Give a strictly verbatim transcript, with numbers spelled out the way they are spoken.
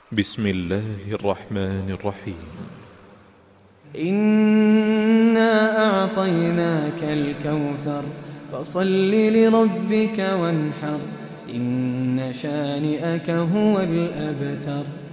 بسم الله الرحمن الرحيم. إنا أعطيناك الكوثر فصل لربك وانحر إن شانئك هو الأبتر.